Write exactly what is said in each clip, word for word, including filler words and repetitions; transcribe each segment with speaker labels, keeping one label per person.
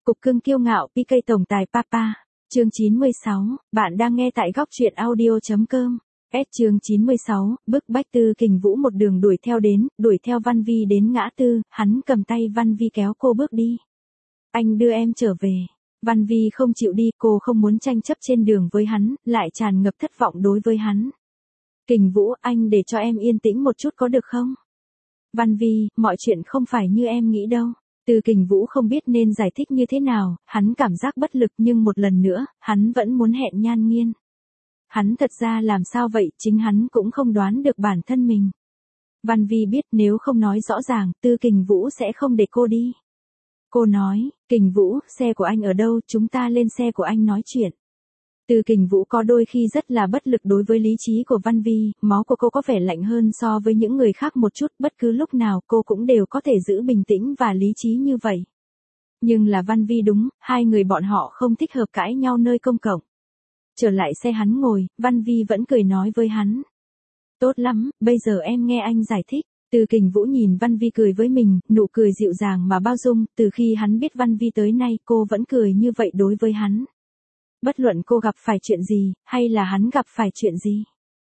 Speaker 1: Cục cưng kiêu ngạo pê ca tổng tài Papa. Chương chín mươi sáu, bạn đang nghe tại góc truyện audio.com. S chương chín mươi sáu, bức bách Tư Kình Vũ một đường đuổi theo đến, đuổi theo Văn Vi đến ngã tư, hắn cầm tay Văn Vi kéo cô bước đi. Anh đưa em trở về. Văn Vi không chịu đi, cô không muốn tranh chấp trên đường với hắn, lại tràn ngập thất vọng đối với hắn. Kình Vũ, anh để cho em yên tĩnh một chút có được không? Văn Vi, mọi chuyện không phải như em nghĩ đâu. Tư Kình Vũ không biết nên giải thích như thế nào, hắn cảm giác bất lực nhưng một lần nữa, hắn vẫn muốn hẹn Nhan Nghiên. Hắn thật ra làm sao vậy, chính hắn cũng không đoán được bản thân mình. Văn Vi biết nếu không nói rõ ràng, Tư Kình Vũ sẽ không để cô đi. Cô nói, Kình Vũ, xe của anh ở đâu, chúng ta lên xe của anh nói chuyện. Tư Kình Vũ có đôi khi rất là bất lực đối với lý trí của Văn Vi, máu của cô có vẻ lạnh hơn so với những người khác một chút, bất cứ lúc nào cô cũng đều có thể giữ bình tĩnh và lý trí như vậy. Nhưng là Văn Vi đúng, hai người bọn họ không thích hợp cãi nhau nơi công cộng. Trở lại xe hắn ngồi, Văn Vi vẫn cười nói với hắn. Tốt lắm, bây giờ em nghe anh giải thích. Tư Kình Vũ nhìn Văn Vi cười với mình, nụ cười dịu dàng mà bao dung, từ khi hắn biết Văn Vi tới nay cô vẫn cười như vậy đối với hắn. Bất luận cô gặp phải chuyện gì, hay là hắn gặp phải chuyện gì.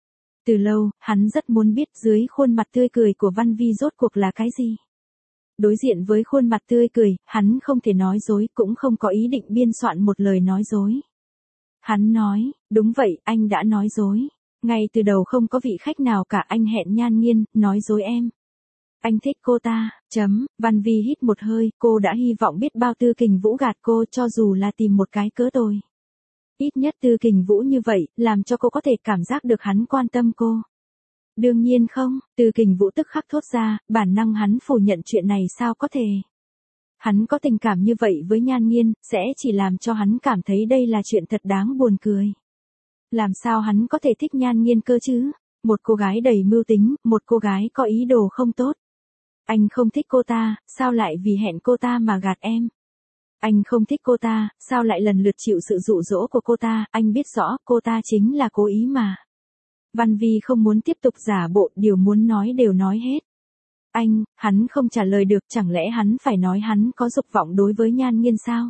Speaker 1: Từ lâu, hắn rất muốn biết dưới khuôn mặt tươi cười của Văn Vi rốt cuộc là cái gì. Đối diện với khuôn mặt tươi cười, hắn không thể nói dối, cũng không có ý định biên soạn một lời nói dối. Hắn nói, đúng vậy, anh đã nói dối. Ngay từ đầu không có vị khách nào cả, anh hẹn Nhan Nghiên, nói dối em. Anh thích cô ta, chấm, Văn Vi hít một hơi, cô đã hy vọng biết bao Tư Kình Vũ gạt cô cho dù là tìm một cái cớ tồi. Ít nhất Tư Kình Vũ như vậy, làm cho cô có thể cảm giác được hắn quan tâm cô. Đương nhiên không, Tư Kình Vũ tức khắc thốt ra, bản năng hắn phủ nhận chuyện này sao có thể. Hắn có tình cảm như vậy với Nhan Nghiên, sẽ chỉ làm cho hắn cảm thấy đây là chuyện thật đáng buồn cười. Làm sao hắn có thể thích Nhan Nghiên cơ chứ? Một cô gái đầy mưu tính, một cô gái có ý đồ không tốt. Anh không thích cô ta, sao lại vì hẹn cô ta mà gạt em? Anh không thích cô ta, sao lại lần lượt chịu sự dụ dỗ của cô ta, anh biết rõ cô ta chính là cố ý mà. Văn Vi không muốn tiếp tục giả bộ, điều muốn nói đều nói hết. Anh, hắn không trả lời được, chẳng lẽ hắn phải nói hắn có dục vọng đối với Nhan Nghiên sao?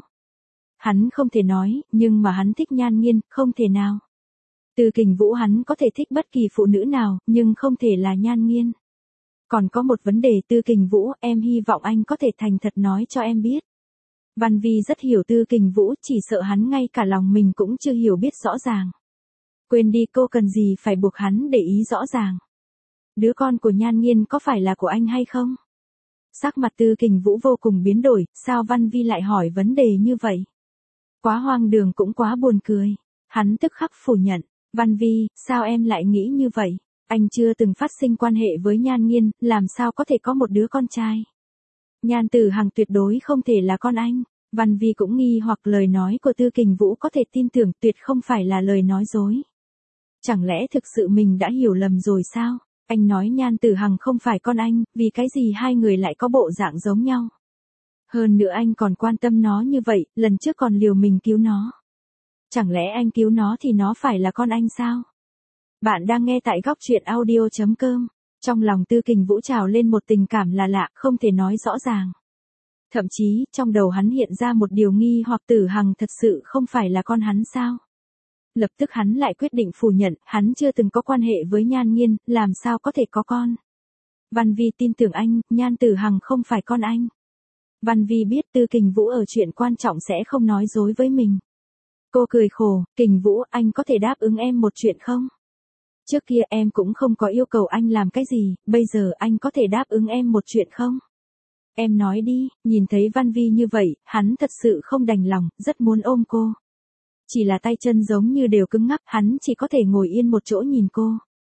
Speaker 1: Hắn không thể nói, nhưng mà hắn thích Nhan Nghiên, không thể nào. Tư Kình Vũ hắn có thể thích bất kỳ phụ nữ nào, nhưng không thể là Nhan Nghiên. Còn có một vấn đề Tư Kình Vũ, em hy vọng anh có thể thành thật nói cho em biết. Văn Vi rất hiểu Tư Kình Vũ, chỉ sợ hắn ngay cả lòng mình cũng chưa hiểu biết rõ ràng. Quên đi, cô cần gì phải buộc hắn để ý rõ ràng. Đứa con của Nhan Nghiên có phải là của anh hay không? Sắc mặt Tư Kình Vũ vô cùng biến đổi, sao Văn Vi lại hỏi vấn đề như vậy? Quá hoang đường cũng quá buồn cười. Hắn tức khắc phủ nhận. Văn Vi, sao em lại nghĩ như vậy? Anh chưa từng phát sinh quan hệ với Nhan Nghiên, làm sao có thể có một đứa con trai? Nhan Tử Hằng tuyệt đối không thể là con anh. Văn Vi cũng nghi hoặc lời nói của Tư Kình Vũ có thể tin tưởng tuyệt không phải là lời nói dối. Chẳng lẽ thực sự mình đã hiểu lầm rồi sao? Anh nói Nhan Tử Hằng không phải con anh, vì cái gì hai người lại có bộ dạng giống nhau? Hơn nữa anh còn quan tâm nó như vậy, lần trước còn liều mình cứu nó. Chẳng lẽ anh cứu nó thì nó phải là con anh sao? Bạn đang nghe tại góc truyện audio.com. Trong lòng Tư Kình Vũ trào lên một tình cảm là lạ, không thể nói rõ ràng. Thậm chí, trong đầu hắn hiện ra một điều nghi hoặc Tử Hằng thật sự không phải là con hắn sao? Lập tức hắn lại quyết định phủ nhận, hắn chưa từng có quan hệ với Nhan Nghiên, làm sao có thể có con? Văn Vi tin tưởng anh, Nhan Tử Hằng không phải con anh. Văn Vi biết Tư Kình Vũ ở chuyện quan trọng sẽ không nói dối với mình. Cô cười khổ, Kình Vũ, anh có thể đáp ứng em một chuyện không? Trước kia em cũng không có yêu cầu anh làm cái gì, bây giờ anh có thể đáp ứng em một chuyện không? Em nói đi, nhìn thấy Văn Vi như vậy, hắn thật sự không đành lòng, rất muốn ôm cô. Chỉ là tay chân giống như đều cứng ngắc, hắn chỉ có thể ngồi yên một chỗ nhìn cô.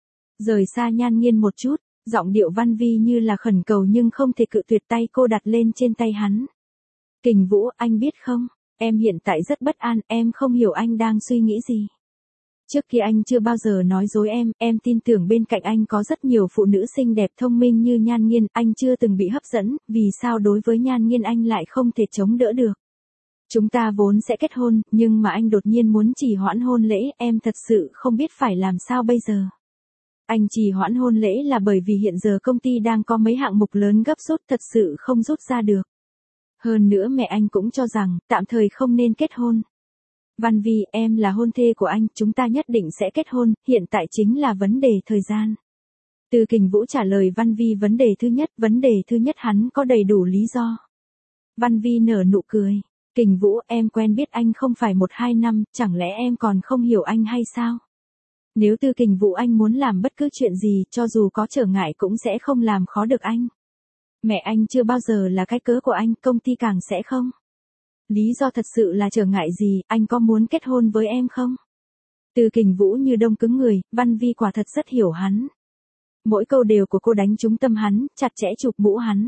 Speaker 1: Rời xa Nhan Nghiên một chút, giọng điệu Văn Vi như là khẩn cầu nhưng không thể cự tuyệt tay cô đặt lên trên tay hắn. Kình Vũ, anh biết không, em hiện tại rất bất an, em không hiểu anh đang suy nghĩ gì. Trước kia anh chưa bao giờ nói dối em, em tin tưởng bên cạnh anh có rất nhiều phụ nữ xinh đẹp thông minh như Nhan Nghiên, anh chưa từng bị hấp dẫn, vì sao đối với Nhan Nghiên anh lại không thể chống đỡ được. Chúng ta vốn sẽ kết hôn, nhưng mà anh đột nhiên muốn trì hoãn hôn lễ, em thật sự không biết phải làm sao bây giờ. Anh trì hoãn hôn lễ là bởi vì hiện giờ công ty đang có mấy hạng mục lớn gấp rút thật sự không rút ra được. Hơn nữa mẹ anh cũng cho rằng, tạm thời không nên kết hôn. Văn Vi, em là hôn thê của anh, chúng ta nhất định sẽ kết hôn, hiện tại chính là vấn đề thời gian. Từ Kình Vũ trả lời Văn Vi vấn đề thứ nhất, vấn đề thứ nhất hắn có đầy đủ lý do. Văn Vi nở nụ cười. Kình Vũ, em quen biết anh không phải một hai năm, chẳng lẽ em còn không hiểu anh hay sao? Nếu Từ Kình Vũ anh muốn làm bất cứ chuyện gì, cho dù có trở ngại cũng sẽ không làm khó được anh. Mẹ anh chưa bao giờ là cái cớ của anh, công ty càng sẽ không. Lý do thật sự là trở ngại gì, anh có muốn kết hôn với em không? Từ Kình Vũ như đông cứng người, Văn Vi quả thật rất hiểu hắn. Mỗi câu đều của cô đánh trúng tâm hắn, chặt chẽ chụp mũ hắn.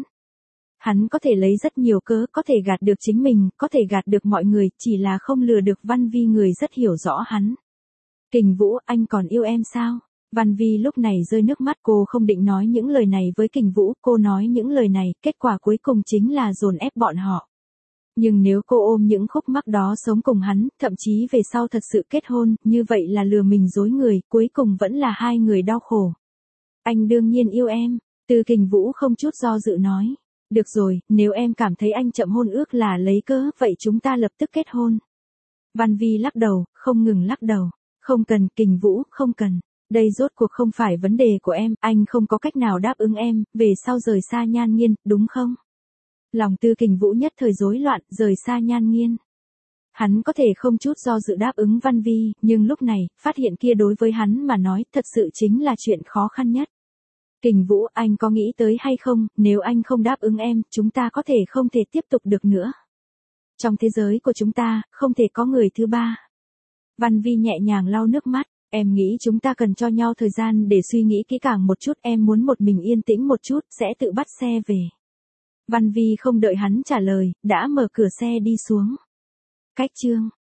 Speaker 1: Hắn có thể lấy rất nhiều cớ, có thể gạt được chính mình, có thể gạt được mọi người, chỉ là không lừa được Văn Vi người rất hiểu rõ hắn. Kình Vũ, anh còn yêu em sao? Văn Vi lúc này rơi nước mắt, cô không định nói những lời này với Kình Vũ, cô nói những lời này, kết quả cuối cùng chính là dồn ép bọn họ. Nhưng nếu cô ôm những khúc mắc đó sống cùng hắn, thậm chí về sau thật sự kết hôn, như vậy là lừa mình dối người, cuối cùng vẫn là hai người đau khổ. Anh đương nhiên yêu em, Từ Kình Vũ không chút do dự nói. Được rồi, nếu em cảm thấy anh chậm hôn ước là lấy cớ, vậy chúng ta lập tức kết hôn. Văn Vi lắc đầu, không ngừng lắc đầu. Không cần, Kình Vũ, không cần. Đây rốt cuộc không phải vấn đề của em, anh không có cách nào đáp ứng em, về sau rời xa Nhan Nghiên, đúng không? Lòng Từ Kình Vũ nhất thời rối loạn, rời xa Nhan Nghiên. Hắn có thể không chút do dự đáp ứng Văn Vi, nhưng lúc này, phát hiện kia đối với hắn mà nói, thật sự chính là chuyện khó khăn nhất. Kình Vũ, anh có nghĩ tới hay không, nếu anh không đáp ứng em, chúng ta có thể không thể tiếp tục được nữa. Trong thế giới của chúng ta, không thể có người thứ ba. Văn Vi nhẹ nhàng lau nước mắt, em nghĩ chúng ta cần cho nhau thời gian để suy nghĩ kỹ càng một chút, em muốn một mình yên tĩnh một chút, sẽ tự bắt xe về. Văn Vi không đợi hắn trả lời, đã mở cửa xe đi xuống. Cách chương